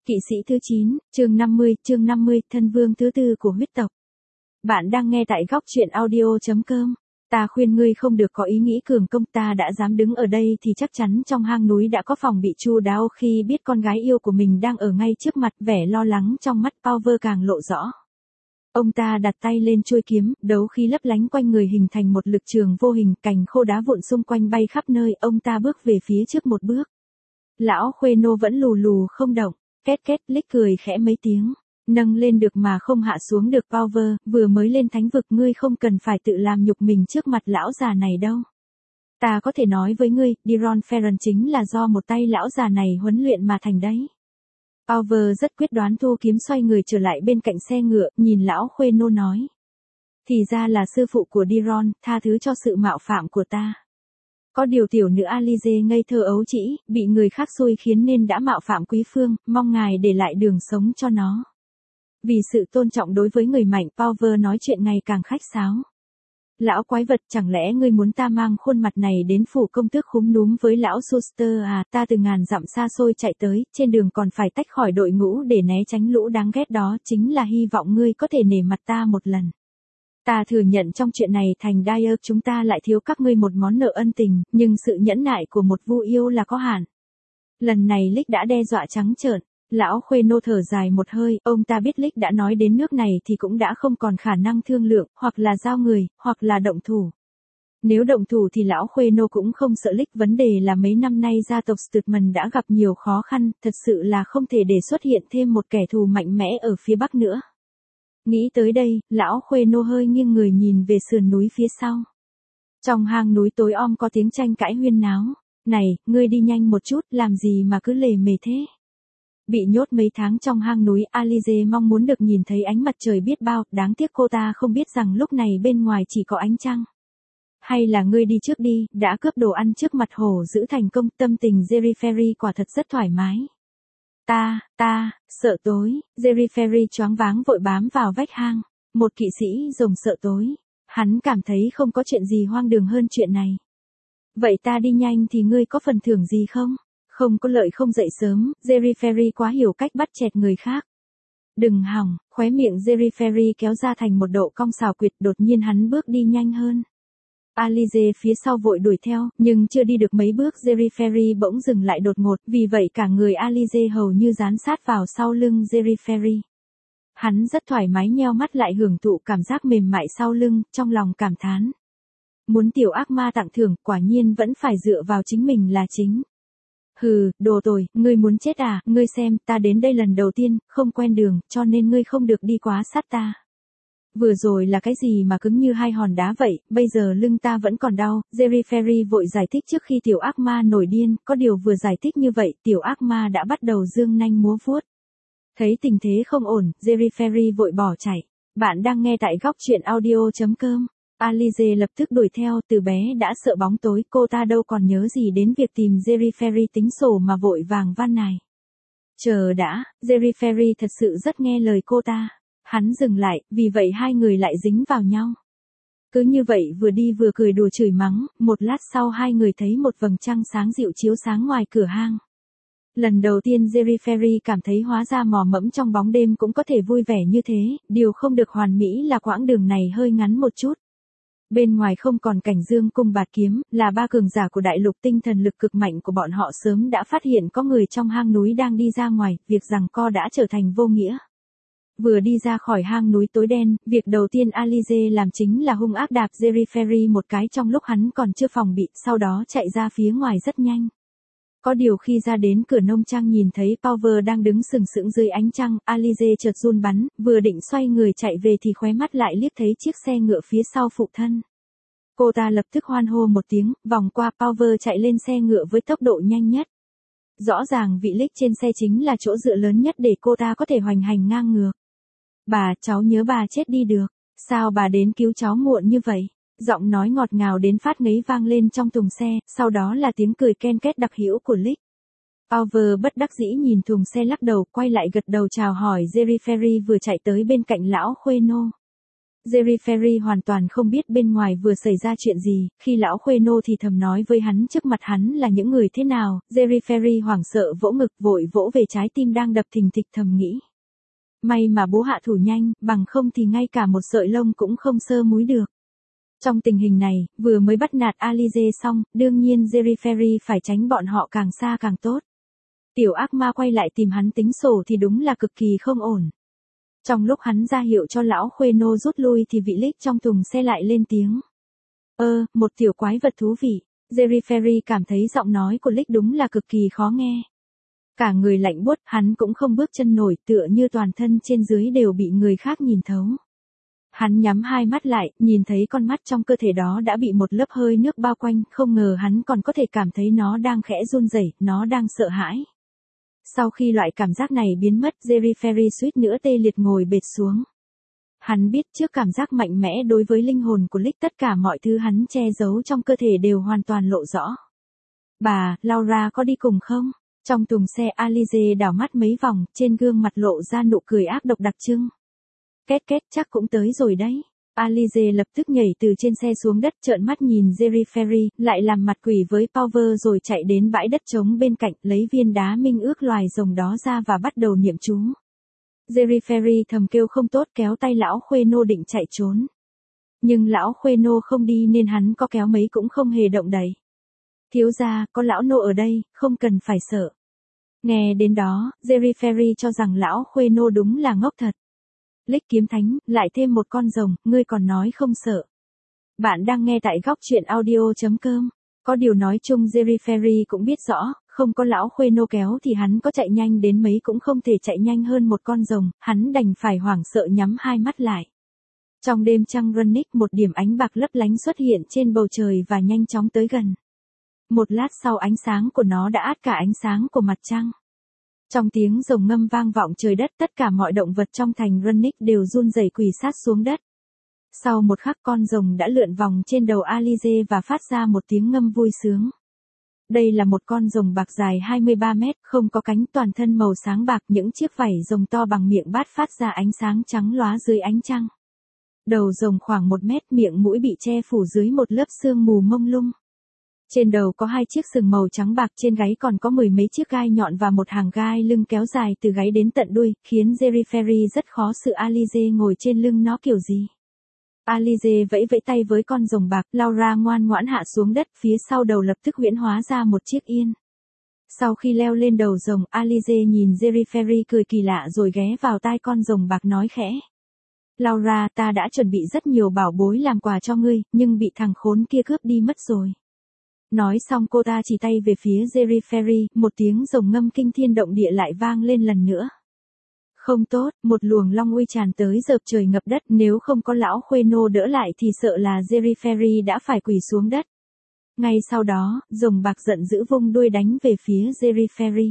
Kỵ sĩ thứ 9, chương 50, thân vương thứ tư của huyết tộc. Bạn đang nghe tại góc truyện audio.com. Ta khuyên ngươi không được có ý nghĩ cường công, ta đã dám đứng ở đây thì chắc chắn trong hang núi đã có phòng bị chu đáo. Khi biết con gái yêu của mình đang ở ngay trước mặt, vẻ lo lắng trong mắt Pauver càng lộ rõ. Ông ta đặt tay lên chuôi kiếm, đấu khí lấp lánh quanh người hình thành một lực trường vô hình, cành khô đá vụn xung quanh bay khắp nơi. Ông ta bước về phía trước một bước. Lão Khuê Nô vẫn lù lù không động. Két két, Lick cười khẽ mấy tiếng. Nâng lên được mà không hạ xuống được. Pauver, vừa mới lên thánh vực, ngươi không cần phải tự làm nhục mình trước mặt lão già này đâu. Ta có thể nói với ngươi, Diron Ferron chính là do một tay lão già này huấn luyện mà thành đấy. Pauver rất quyết đoán thu kiếm, xoay người trở lại bên cạnh xe ngựa, nhìn lão Khuê Nô nói. Thì ra là sư phụ của Diron, tha thứ cho sự mạo phạm của ta. Có điều tiểu nữ Alize ngây thơ ấu trĩ, bị người khác xui khiến nên đã mạo phạm quý phương, mong ngài để lại đường sống cho nó. Vì sự tôn trọng đối với người mạnh, Pauver nói chuyện ngày càng khách sáo. Lão quái vật, chẳng lẽ ngươi muốn ta mang khuôn mặt này đến phủ công tước khúm núm với lão Suster à? Ta từ ngàn dặm xa xôi chạy tới, trên đường còn phải tách khỏi đội ngũ để né tránh lũ đáng ghét đó, chính là hy vọng ngươi có thể nể mặt ta một lần. Ta thừa nhận trong chuyện này thành Dyer chúng ta lại thiếu các ngươi một món nợ ân tình, nhưng sự nhẫn nại của một vua yêu là có hạn. Lần này Lick đã đe dọa trắng trợn. Lão Khuê Nô thở dài một hơi, ông ta biết Lick đã nói đến nước này thì cũng đã không còn khả năng thương lượng, hoặc là giao người, hoặc là động thủ. Nếu động thủ thì lão Khuê Nô cũng không sợ Lick, vấn đề là mấy năm nay gia tộc Stutman đã gặp nhiều khó khăn, thật sự là không thể để xuất hiện thêm một kẻ thù mạnh mẽ ở phía bắc nữa. Nghĩ tới đây, lão Khuê Nô hơi nghiêng người nhìn về sườn núi phía sau. Trong hang núi tối om có tiếng tranh cãi huyên náo. Này, ngươi đi nhanh một chút, làm gì mà cứ lề mề thế? Bị nhốt mấy tháng trong hang núi, Alize mong muốn được nhìn thấy ánh mặt trời biết bao, đáng tiếc cô ta không biết rằng lúc này bên ngoài chỉ có ánh trăng. Hay là ngươi đi trước đi, đã cướp đồ ăn trước mặt hổ giữ thành công, tâm tình Jerry Ferry quả thật rất thoải mái. Ta, sợ tối, Jerry Ferry choáng váng vội bám vào vách hang. Một kỵ sĩ rồng sợ tối. Hắn cảm thấy không có chuyện gì hoang đường hơn chuyện này. Vậy ta đi nhanh thì ngươi có phần thưởng gì không? Không có lợi không dậy sớm, Jerry Ferry quá hiểu cách bắt chẹt người khác. Đừng hỏng, khóe miệng Jerry Ferry kéo ra thành một độ cong xào quyệt, đột nhiên hắn bước đi nhanh hơn. Alize phía sau vội đuổi theo, nhưng chưa đi được mấy bước Jerry Ferry bỗng dừng lại đột ngột, vì vậy cả người Alize hầu như dán sát vào sau lưng Jerry Ferry. Hắn rất thoải mái nheo mắt lại hưởng thụ cảm giác mềm mại sau lưng, trong lòng cảm thán. Muốn tiểu ác ma tặng thưởng, quả nhiên vẫn phải dựa vào chính mình là chính. Hừ, đồ tồi, ngươi muốn chết à? Ngươi xem, ta đến đây lần đầu tiên, không quen đường, cho nên ngươi không được đi quá sát ta. Vừa rồi là cái gì mà cứng như hai hòn đá vậy, bây giờ lưng ta vẫn còn đau. Jerry Ferry vội giải thích trước khi tiểu ác ma nổi điên, có điều vừa giải thích như vậy, tiểu ác ma đã bắt đầu giương nanh múa vuốt. Thấy tình thế không ổn, Jerry Ferry vội bỏ chạy. Bạn đang nghe tại góc truyện audio.com. Alize lập tức đuổi theo, từ bé đã sợ bóng tối, cô ta đâu còn nhớ gì đến việc tìm Jerry Ferry tính sổ mà vội vàng van nài. Chờ đã, Jerry Ferry thật sự rất nghe lời cô ta. Hắn dừng lại, vì vậy hai người lại dính vào nhau. Cứ như vậy vừa đi vừa cười đùa chửi mắng, một lát sau hai người thấy một vầng trăng sáng dịu chiếu sáng ngoài cửa hang. Lần đầu tiên Jerry Ferry cảm thấy hóa ra mò mẫm trong bóng đêm cũng có thể vui vẻ như thế, điều không được hoàn mỹ là quãng đường này hơi ngắn một chút. Bên ngoài không còn cảnh dương cung bạt kiếm, là ba cường giả của đại lục, tinh thần lực cực mạnh của bọn họ sớm đã phát hiện có người trong hang núi đang đi ra ngoài, việc giằng co đã trở thành vô nghĩa. Vừa đi ra khỏi hang núi tối đen, việc đầu tiên Alize làm chính là hung ác đạp Jerry Ferry một cái trong lúc hắn còn chưa phòng bị, sau đó chạy ra phía ngoài rất nhanh. Có điều khi ra đến cửa nông trang nhìn thấy Pauver đang đứng sừng sững dưới ánh trăng, Alize chợt run bắn, vừa định xoay người chạy về thì khóe mắt lại liếc thấy chiếc xe ngựa phía sau phụ thân. Cô ta lập tức hoan hô một tiếng, vòng qua Pauver chạy lên xe ngựa với tốc độ nhanh nhất. Rõ ràng vị Lick trên xe chính là chỗ dựa lớn nhất để cô ta có thể hoành hành ngang ngược. Bà, cháu nhớ bà chết đi được, sao bà đến cứu cháu muộn như vậy? Giọng nói ngọt ngào đến phát ngấy vang lên trong thùng xe, sau đó là tiếng cười ken két đặc hữu của Lick. Pauver bất đắc dĩ nhìn thùng xe lắc đầu, quay lại gật đầu chào hỏi Jerry Ferry vừa chạy tới bên cạnh lão Khuê Nô. Jerry Ferry hoàn toàn không biết bên ngoài vừa xảy ra chuyện gì, khi lão khuê nô thì thầm nói với hắn trước mặt hắn là những người thế nào, Jerry Ferry hoảng sợ vỗ ngực vội vỗ về trái tim đang đập thình thịch thầm nghĩ. May mà bố hạ thủ nhanh, bằng không thì ngay cả một sợi lông cũng không sơ múi được. Trong tình hình này, vừa mới bắt nạt Alize xong, đương nhiên Jerry Ferry phải tránh bọn họ càng xa càng tốt. Tiểu ác ma quay lại tìm hắn tính sổ thì đúng là cực kỳ không ổn. Trong lúc hắn ra hiệu cho lão khuê nô rút lui thì vị Lick trong thùng xe lại lên tiếng. Một tiểu quái vật thú vị. Jerry Ferry cảm thấy giọng nói của Lick đúng là cực kỳ khó nghe. Cả người lạnh buốt, hắn cũng không bước chân nổi, tựa như toàn thân trên dưới đều bị người khác nhìn thấu. Hắn nhắm hai mắt lại, nhìn thấy con mắt trong cơ thể đó đã bị một lớp hơi nước bao quanh, không ngờ hắn còn có thể cảm thấy nó đang khẽ run rẩy, nó đang sợ hãi. Sau khi loại cảm giác này biến mất, Jerry Ferry suýt nữa tê liệt ngồi bệt xuống. Hắn biết trước cảm giác mạnh mẽ đối với linh hồn của Lick tất cả mọi thứ hắn che giấu trong cơ thể đều hoàn toàn lộ rõ. Bà, Laura có đi cùng không? Trong thùng xe Alize đảo mắt mấy vòng, trên gương mặt lộ ra nụ cười ác độc đặc trưng. Két két chắc cũng tới rồi đấy. Alize lập tức nhảy từ trên xe xuống đất trợn mắt nhìn Jerry Ferry, lại làm mặt quỷ với Power rồi chạy đến bãi đất trống bên cạnh lấy viên đá minh ước loài rồng đó ra và bắt đầu niệm chú. Jerry Ferry thầm kêu không tốt kéo tay lão khuê nô định chạy trốn. Nhưng lão khuê nô không đi nên hắn có kéo mấy cũng không hề động đậy. Thiếu gia, có lão nô ở đây, không cần phải sợ. Nghe đến đó, Jerry Ferry cho rằng lão khuê nô đúng là ngốc thật. Lick kiếm thánh, lại thêm một con rồng, ngươi còn nói không sợ. Bạn đang nghe tại góc truyện audio.com. Có điều nói chung Jerry Ferry cũng biết rõ, không có lão khuê nô kéo thì hắn có chạy nhanh đến mấy cũng không thể chạy nhanh hơn một con rồng, hắn đành phải hoảng sợ nhắm hai mắt lại. Trong đêm trăng Greenwich một điểm ánh bạc lấp lánh xuất hiện trên bầu trời và nhanh chóng tới gần. Một lát sau ánh sáng của nó đã át cả ánh sáng của mặt trăng. Trong tiếng rồng ngâm vang vọng trời đất, tất cả mọi động vật trong thành Greenwich đều run rẩy quỳ sát xuống đất. Sau một khắc con rồng đã lượn vòng trên đầu Alize và phát ra một tiếng ngâm vui sướng. Đây là một con rồng bạc dài 23 mét, không có cánh, toàn thân màu sáng bạc, những chiếc vảy rồng to bằng miệng bát phát ra ánh sáng trắng lóa dưới ánh trăng. Đầu rồng khoảng 1 mét, miệng mũi bị che phủ dưới một lớp sương mù mông lung. Trên đầu có 2 chiếc sừng màu trắng bạc, trên gáy còn có 10 mấy chiếc gai nhọn và một hàng gai lưng kéo dài từ gáy đến tận đuôi, khiến Jerry Ferry rất khó xử Alize ngồi trên lưng nó kiểu gì. Alize vẫy vẫy tay với con rồng bạc, Laura ngoan ngoãn hạ xuống đất, phía sau đầu lập tức huyễn hóa ra một chiếc yên. Sau khi leo lên đầu rồng, Alize nhìn Jerry Ferry cười kỳ lạ rồi ghé vào tai con rồng bạc nói khẽ. Laura, ta đã chuẩn bị rất nhiều bảo bối làm quà cho ngươi, nhưng bị thằng khốn kia cướp đi mất rồi. Nói xong cô ta chỉ tay về phía Jerry Ferry, một tiếng rồng ngâm kinh thiên động địa lại vang lên lần nữa. Không tốt, một luồng long uy tràn tới dợp trời ngập đất, nếu không có lão khuê nô đỡ lại thì sợ là Jerry Ferry đã phải quỳ xuống đất. Ngay sau đó, rồng bạc giận dữ vung đuôi đánh về phía Jerry Ferry.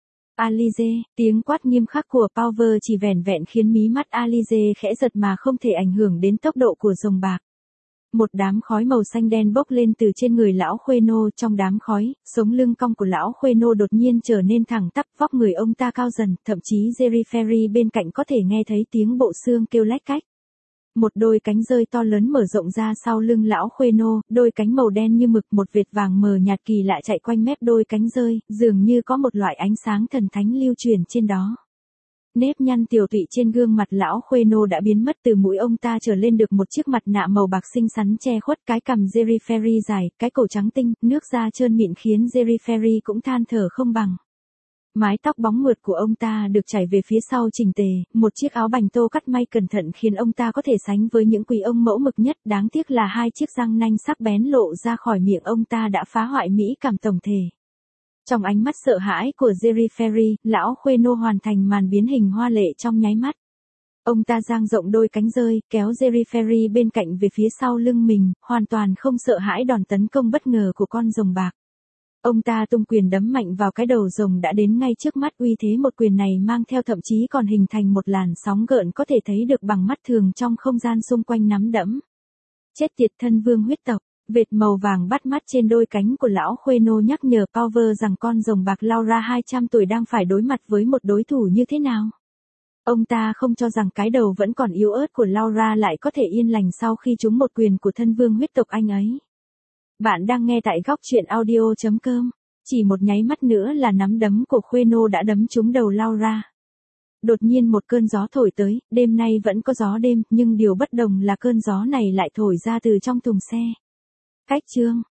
Alize, tiếng quát nghiêm khắc của Power chỉ vẻn vẹn khiến mí mắt Alize khẽ giật mà không thể ảnh hưởng đến tốc độ của rồng bạc. Một đám khói màu xanh đen bốc lên từ trên người lão khuê nô, trong đám khói, sống lưng cong của lão khuê nô đột nhiên trở nên thẳng tắp, vóc người ông ta cao dần, thậm chí Jerry Ferry bên cạnh có thể nghe thấy tiếng bộ xương kêu lách cách. Một đôi cánh rơi to lớn mở rộng ra sau lưng lão khuê nô, đôi cánh màu đen như mực, một vệt vàng mờ nhạt kỳ lạ chạy quanh mép đôi cánh rơi, dường như có một loại ánh sáng thần thánh lưu truyền trên đó. Nếp nhăn tiều tụy trên gương mặt lão khuê nô đã biến mất, từ mũi ông ta trở lên được một chiếc mặt nạ màu bạc xinh xắn che khuất cái cằm Jerry Ferry dài, cái cổ trắng tinh, nước da trơn mịn khiến Jerry Ferry cũng than thở không bằng. Mái tóc bóng mượt của ông ta được chảy về phía sau chỉnh tề, một chiếc áo bành tô cắt may cẩn thận khiến ông ta có thể sánh với những quý ông mẫu mực nhất, đáng tiếc là 2 chiếc răng nanh sắc bén lộ ra khỏi miệng ông ta đã phá hoại mỹ cảm tổng thể. Trong ánh mắt sợ hãi của Jerry Ferry, lão khuê nô hoàn thành màn biến hình hoa lệ trong nháy mắt. Ông ta dang rộng đôi cánh rơi, kéo Jerry Ferry bên cạnh về phía sau lưng mình, hoàn toàn không sợ hãi đòn tấn công bất ngờ của con rồng bạc. Ông ta tung quyền đấm mạnh vào cái đầu rồng đã đến ngay trước mắt, uy thế một quyền này mang theo thậm chí còn hình thành một làn sóng gợn có thể thấy được bằng mắt thường trong không gian xung quanh nắm đẫm. Chết tiệt, thân vương huyết tộc. Vệt màu vàng bắt mắt trên đôi cánh của lão khuê nô nhắc nhở Power rằng con rồng bạc Laura 200 tuổi đang phải đối mặt với một đối thủ như thế nào. Ông ta không cho rằng cái đầu vẫn còn yếu ớt của Laura lại có thể yên lành sau khi trúng một quyền của thân vương huyết tộc anh ấy. Bạn đang nghe tại góc truyện audio.com. Chỉ một nháy mắt nữa là nắm đấm của Khueno đã đấm trúng đầu Laura. Đột nhiên một cơn gió thổi tới, đêm nay vẫn có gió đêm, nhưng điều bất đồng là cơn gió này lại thổi ra từ trong thùng xe. Cách chương